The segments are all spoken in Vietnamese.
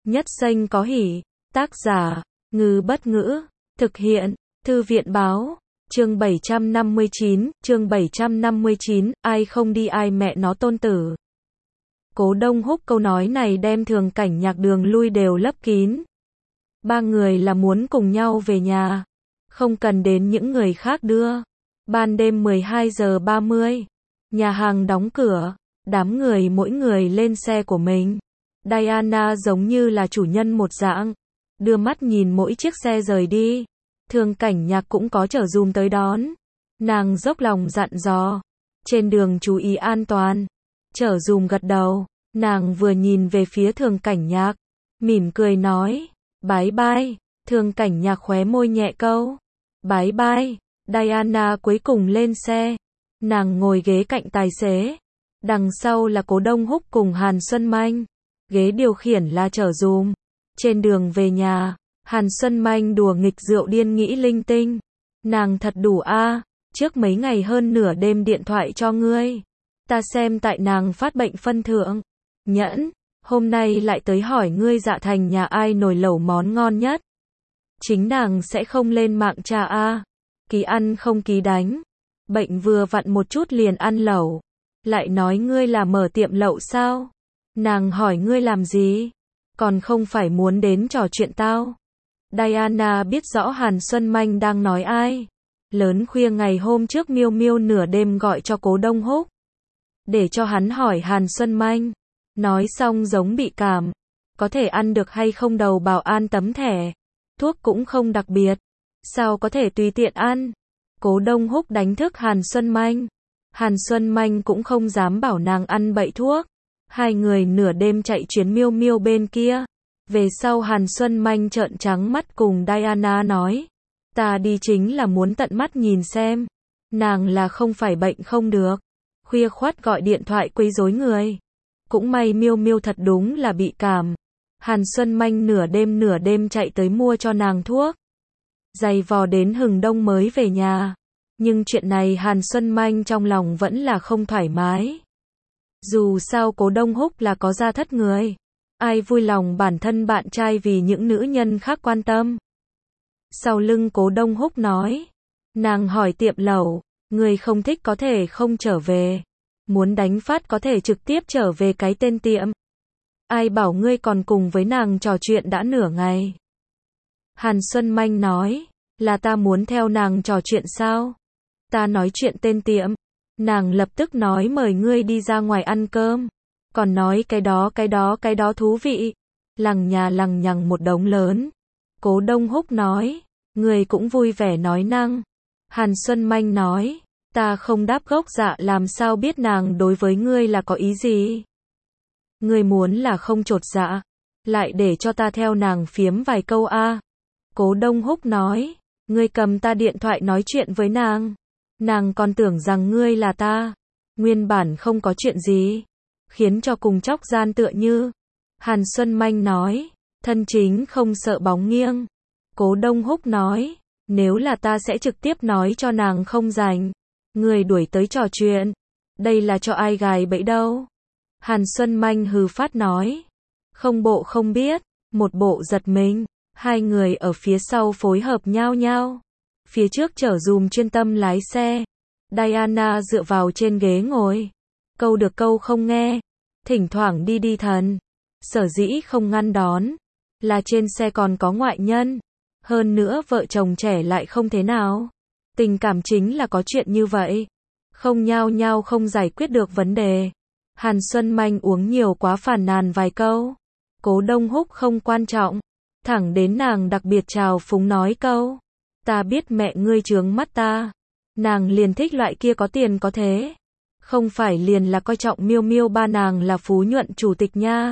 Nhất Xanh có hỉ. Tác giả, Ngư Bất Ngữ. Thực hiện, Thư viện Báo. Chương 759, ai không đi ai mẹ nó tôn tử. Cố Đông Húc câu nói này đem Thường Cảnh Nhạc đường lui đều lấp kín. Ba người là muốn cùng nhau về nhà, không cần đến những người khác đưa. Ban đêm 12 giờ 30, nhà hàng đóng cửa, đám người mỗi người lên xe của mình. Diana giống như là chủ nhân một dạng, đưa mắt nhìn mỗi chiếc xe rời đi. Thường Cảnh Nhạc cũng có chở dùm tới đón. Nàng dốc lòng dặn dò, trên đường chú ý an toàn. Chở dùm gật đầu, nàng vừa nhìn về phía Thường Cảnh Nhạc, mỉm cười nói, bye bye. Thường Cảnh Nhạc khóe môi nhẹ câu, bye bye. Diana cuối cùng lên xe, nàng ngồi ghế cạnh tài xế, đằng sau là Cố Đông Húc cùng Hàn Xuân Manh, ghế điều khiển là chở dùm. Trên đường về nhà, Hàn Xuân Manh đùa nghịch rượu điên nghĩ linh tinh, nàng thật đủ a, trước mấy ngày hơn nửa đêm điện thoại cho ngươi, ta xem tại nàng phát bệnh phân thượng, nhẫn, hôm nay lại tới hỏi ngươi Dạ Thành nhà ai nồi lẩu món ngon nhất. Chính nàng sẽ không lên mạng tra a, ký ăn không ký đánh, bệnh vừa vặn một chút liền ăn lẩu, lại nói ngươi là mở tiệm lẩu sao? Nàng hỏi ngươi làm gì? Còn không phải muốn đến trò chuyện tao. Diana biết rõ Hàn Xuân Manh đang nói ai. Lớn khuya ngày hôm trước Miêu Miêu nửa đêm gọi cho Cố Đông Húc, để cho hắn hỏi Hàn Xuân Manh. Nói xong giống bị cảm, có thể ăn được hay không đầu bảo an tấm thẻ, thuốc cũng không đặc biệt, sao có thể tùy tiện ăn. Cố Đông Húc đánh thức Hàn Xuân Manh. Hàn Xuân Manh cũng không dám bảo nàng ăn bậy thuốc. Hai người nửa đêm chạy chuyến Miêu Miêu bên kia. Về sau Hàn Xuân Manh trợn trắng mắt cùng Diana nói, ta đi chính là muốn tận mắt nhìn xem. Nàng là không phải bệnh không được, khuya khoắt gọi điện thoại quấy rối người. Cũng may Miêu Miêu thật đúng là bị cảm. Hàn Xuân Manh nửa đêm chạy tới mua cho nàng thuốc, giày vò đến hừng đông mới về nhà. Nhưng chuyện này Hàn Xuân Manh trong lòng vẫn là không thoải mái. Dù sao Cố Đông Húc là có gia thất người, ai vui lòng bản thân bạn trai vì những nữ nhân khác quan tâm. Sau lưng Cố Đông Húc nói, nàng hỏi tiệm lẩu, người không thích có thể không trở về, muốn đánh phát có thể trực tiếp trở về cái tên tiệm. Ai bảo ngươi còn cùng với nàng trò chuyện đã nửa ngày. Hàn Xuân Manh nói, là ta muốn theo nàng trò chuyện sao? Ta nói chuyện tên tiệm, nàng lập tức nói mời ngươi đi ra ngoài ăn cơm, còn nói cái đó thú vị, lằng nhà lằng nhằng một đống lớn. Cố Đông Húc nói, ngươi cũng vui vẻ nói năng. Hàn Xuân Manh nói, ta không đáp gốc dạ làm sao biết nàng đối với ngươi là có ý gì. Ngươi muốn là không chột dạ, lại để cho ta theo nàng phiếm vài câu a. Cố Đông Húc nói, ngươi cầm ta điện thoại nói chuyện với nàng, nàng còn tưởng rằng ngươi là ta, nguyên bản không có chuyện gì, khiến cho cùng chóc gian tựa như. Hàn Xuân Manh nói, thân chính không sợ bóng nghiêng. Cố Đông Húc nói, nếu là ta sẽ trực tiếp nói cho nàng không rảnh, người đuổi tới trò chuyện, đây là cho ai gài bẫy đâu. Hàn Xuân Manh hừ phát nói, không bộ không biết, một bộ giật mình. Hai người ở phía sau phối hợp nhau nhau, phía trước chở dùm chuyên tâm lái xe. Diana dựa vào trên ghế ngồi, câu được câu không nghe, thỉnh thoảng đi thần. Sở dĩ không ngăn đón, là trên xe còn có ngoại nhân, hơn nữa vợ chồng trẻ lại không thế nào. Tình cảm chính là có chuyện như vậy, không nhau nhau không giải quyết được vấn đề. Hàn Xuân Manh uống nhiều quá phàn nàn vài câu, Cố Đông Húc không quan trọng, thẳng đến nàng đặc biệt chào phúng nói câu, ta biết mẹ ngươi chướng mắt ta, nàng liền thích loại kia có tiền có thế, không phải liền là coi trọng Miêu Miêu ba nàng là phú nhuận chủ tịch nha.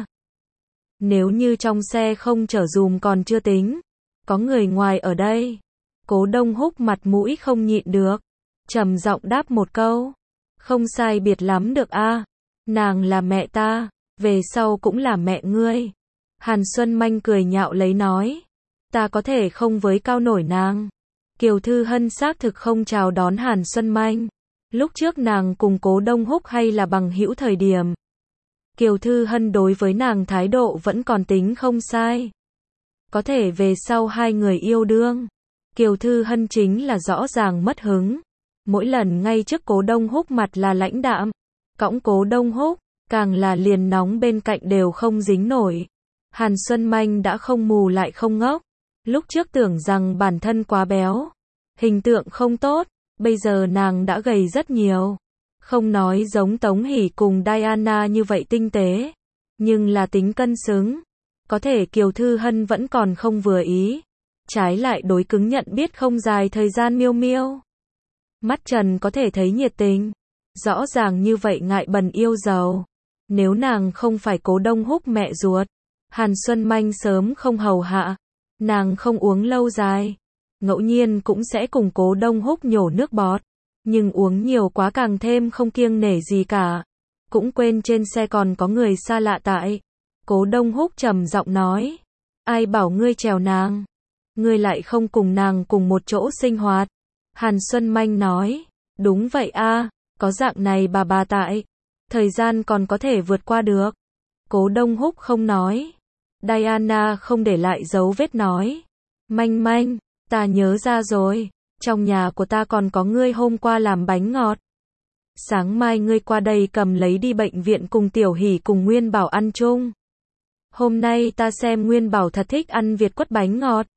Nếu như trong xe không chở dùm còn chưa tính, có người ngoài ở đây. Cố Đông Húc mặt mũi không nhịn được, trầm giọng đáp một câu, không sai biệt lắm được a, nàng là mẹ ta, về sau cũng là mẹ ngươi. Hàn Xuân Manh cười nhạo lấy nói, ta có thể không với cao nổi nàng. Kiều Thư Hân xác thực không chào đón Hàn Xuân Manh. Lúc trước nàng cùng Cố Đông Húc hay là bằng hữu thời điểm, Kiều Thư Hân đối với nàng thái độ vẫn còn tính không sai. Có thể về sau hai người yêu đương, Kiều Thư Hân chính là rõ ràng mất hứng. Mỗi lần ngay trước Cố Đông Húc mặt là lãnh đạm, cõng Cố Đông Húc, càng là liền nóng bên cạnh đều không dính nổi. Hàn Xuân Manh đã không mù lại không ngốc. Lúc trước tưởng rằng bản thân quá béo, hình tượng không tốt, bây giờ nàng đã gầy rất nhiều. Không nói giống Tống Hỷ cùng Diana như vậy tinh tế, nhưng là tính cân xứng. Có thể Kiều Thư Hân vẫn còn không vừa ý. Trái lại đối cứng nhận biết không dài thời gian miêu miêu. Mắt Trần có thể thấy nhiệt tình. Rõ ràng như vậy ngại bần yêu giàu. Nếu nàng không phải Cố Đông Húc mẹ ruột, Hàn Xuân Manh sớm không hầu hạ. Nàng không uống lâu dài, ngẫu nhiên cũng sẽ cùng Cố Đông Húc nhổ nước bọt, nhưng uống nhiều quá càng thêm không kiêng nể gì cả. Cũng quên trên xe còn có người xa lạ tại. Cố Đông Húc trầm giọng nói, ai bảo ngươi trèo nàng, ngươi lại không cùng nàng cùng một chỗ sinh hoạt. Hàn Xuân Manh nói, đúng vậy a, có dạng này bà tại, thời gian còn có thể vượt qua được. Cố Đông Húc không nói. Diana không để lại dấu vết nói, Manh Manh, ta nhớ ra rồi, trong nhà của ta còn có ngươi hôm qua làm bánh ngọt. Sáng mai ngươi qua đây cầm lấy đi bệnh viện cùng Tiểu Hỷ cùng Nguyên Bảo ăn chung. Hôm nay ta xem Nguyên Bảo thật thích ăn Việt quất bánh ngọt.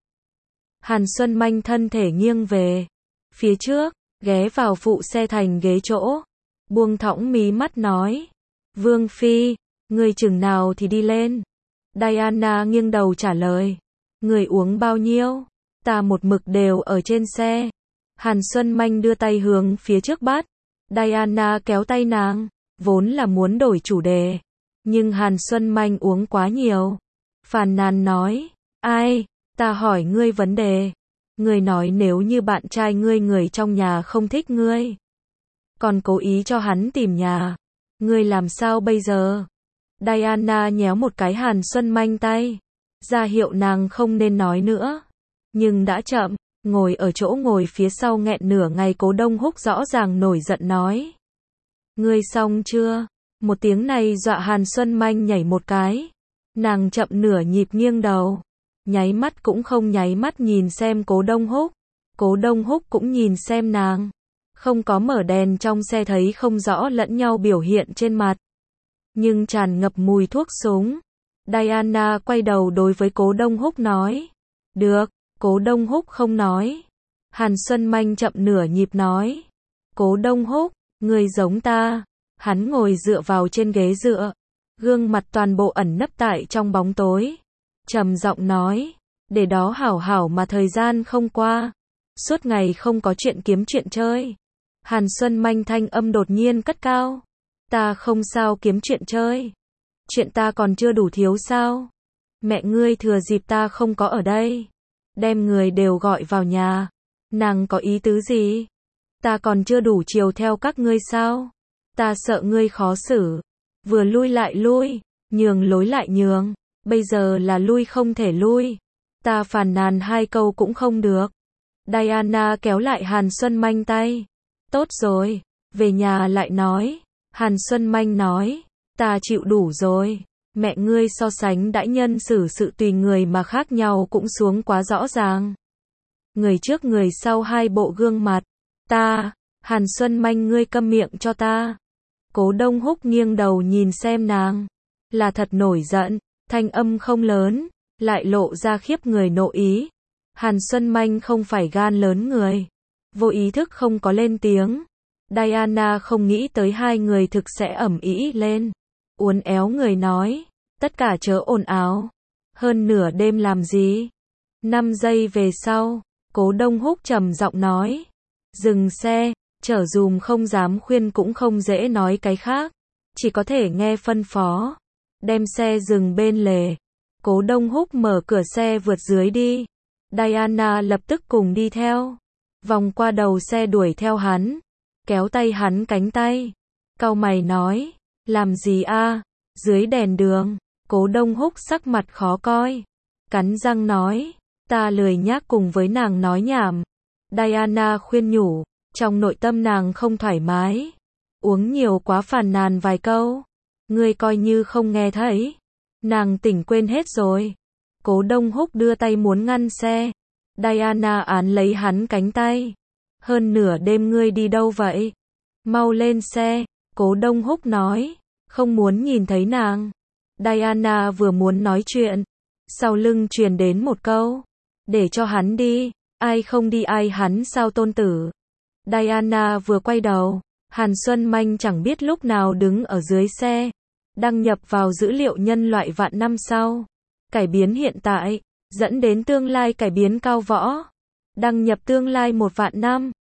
Hàn Xuân Manh thân thể nghiêng về phía trước, ghé vào phụ xe thành ghế chỗ, buông thõng mí mắt nói, Vương Phi, ngươi chừng nào thì đi lên. Diana nghiêng đầu trả lời, người uống bao nhiêu? Ta một mực đều ở trên xe. Hàn Xuân Manh đưa tay hướng phía trước bắt. Diana kéo tay nàng, vốn là muốn đổi chủ đề. Nhưng Hàn Xuân Manh uống quá nhiều. Phàn nàn nói, ai, ta hỏi ngươi vấn đề. Ngươi nói nếu như bạn trai ngươi người trong nhà không thích ngươi, còn cố ý cho hắn tìm nhà, ngươi làm sao bây giờ? Diana nhéo một cái Hàn Xuân Manh tay, ra hiệu nàng không nên nói nữa. Nhưng đã chậm, ngồi ở chỗ ngồi phía sau nghẹn nửa ngày Cố Đông Húc rõ ràng nổi giận nói. Ngươi xong chưa? Một tiếng này dọa Hàn Xuân Manh nhảy một cái. Nàng chậm nửa nhịp nghiêng đầu, nháy mắt cũng không nháy mắt nhìn xem Cố Đông Húc. Cố Đông Húc cũng nhìn xem nàng. Không có mở đèn trong xe thấy không rõ lẫn nhau biểu hiện trên mặt, nhưng tràn ngập mùi thuốc súng. Diana quay đầu đối với Cố Đông Húc nói. Được. Cố Đông Húc không nói. Hàn Xuân Manh chậm nửa nhịp nói. Cố Đông Húc, người giống ta. Hắn ngồi dựa vào trên ghế dựa, gương mặt toàn bộ ẩn nấp tại trong bóng tối. Trầm giọng nói, để đó hảo hảo mà thời gian không qua. Suốt ngày không có chuyện kiếm chuyện chơi. Hàn Xuân Manh thanh âm đột nhiên cất cao. Ta không sao kiếm chuyện chơi. Chuyện ta còn chưa đủ thiếu sao? Mẹ ngươi thừa dịp ta không có ở đây, đem người đều gọi vào nhà. Nàng có ý tứ gì? Ta còn chưa đủ chiều theo các ngươi sao? Ta sợ ngươi khó xử. Vừa lui lại lui, nhường lối lại nhường. Bây giờ là lui không thể lui. Ta phàn nàn hai câu cũng không được. Diana kéo lại Hàn Xuân Manh tay. Tốt rồi, về nhà lại nói. Hàn Xuân Manh nói, ta chịu đủ rồi. Mẹ ngươi so sánh đãi nhân xử sự tùy người mà khác nhau cũng xuống quá rõ ràng. Người trước người sau hai bộ gương mặt. Ta, Hàn Xuân Manh ngươi câm miệng cho ta. Cố Đông Húc nghiêng đầu nhìn xem nàng. Là thật nổi giận, thanh âm không lớn, lại lộ ra khiếp người nộ ý. Hàn Xuân Manh không phải gan lớn người, vô ý thức không có lên tiếng. Diana không nghĩ tới hai người thực sẽ ầm ĩ lên. Uốn éo người nói, tất cả chớ ồn ào. Hơn nửa đêm làm gì? 5 giây về sau, Cố Đông Húc trầm giọng nói, dừng xe. Chở dùm không dám khuyên cũng không dễ nói cái khác, chỉ có thể nghe phân phó. Đem xe dừng bên lề. Cố Đông Húc mở cửa xe vượt dưới đi. Diana lập tức cùng đi theo. Vòng qua đầu xe đuổi theo hắn, kéo tay hắn cánh tay. Cau mày nói, làm gì a? Dưới đèn đường. Cố Đông Húc sắc mặt khó coi, cắn răng nói, ta lười nhác cùng với nàng nói nhảm. Diana khuyên nhủ, trong nội tâm nàng không thoải mái, uống nhiều quá phàn nàn vài câu, Ngươi coi như không nghe thấy. Nàng tỉnh quên hết rồi. Cố Đông Húc đưa tay muốn ngăn xe. Diana án lấy hắn cánh tay. Hơn nửa đêm ngươi đi đâu vậy? Mau lên xe. Cố Đông Húc nói. Không muốn nhìn thấy nàng. Diana vừa muốn nói chuyện. Sau lưng truyền đến một câu. Để cho hắn đi. Ai không đi ai hắn sao tôn tử. Diana vừa quay đầu. Hàn Xuân Manh chẳng biết lúc nào đứng ở dưới xe. Đăng nhập vào dữ liệu nhân loại vạn năm sau. Cải biến hiện tại. Dẫn đến tương lai cải biến cao võ. Đăng nhập tương lai 1 vạn năm.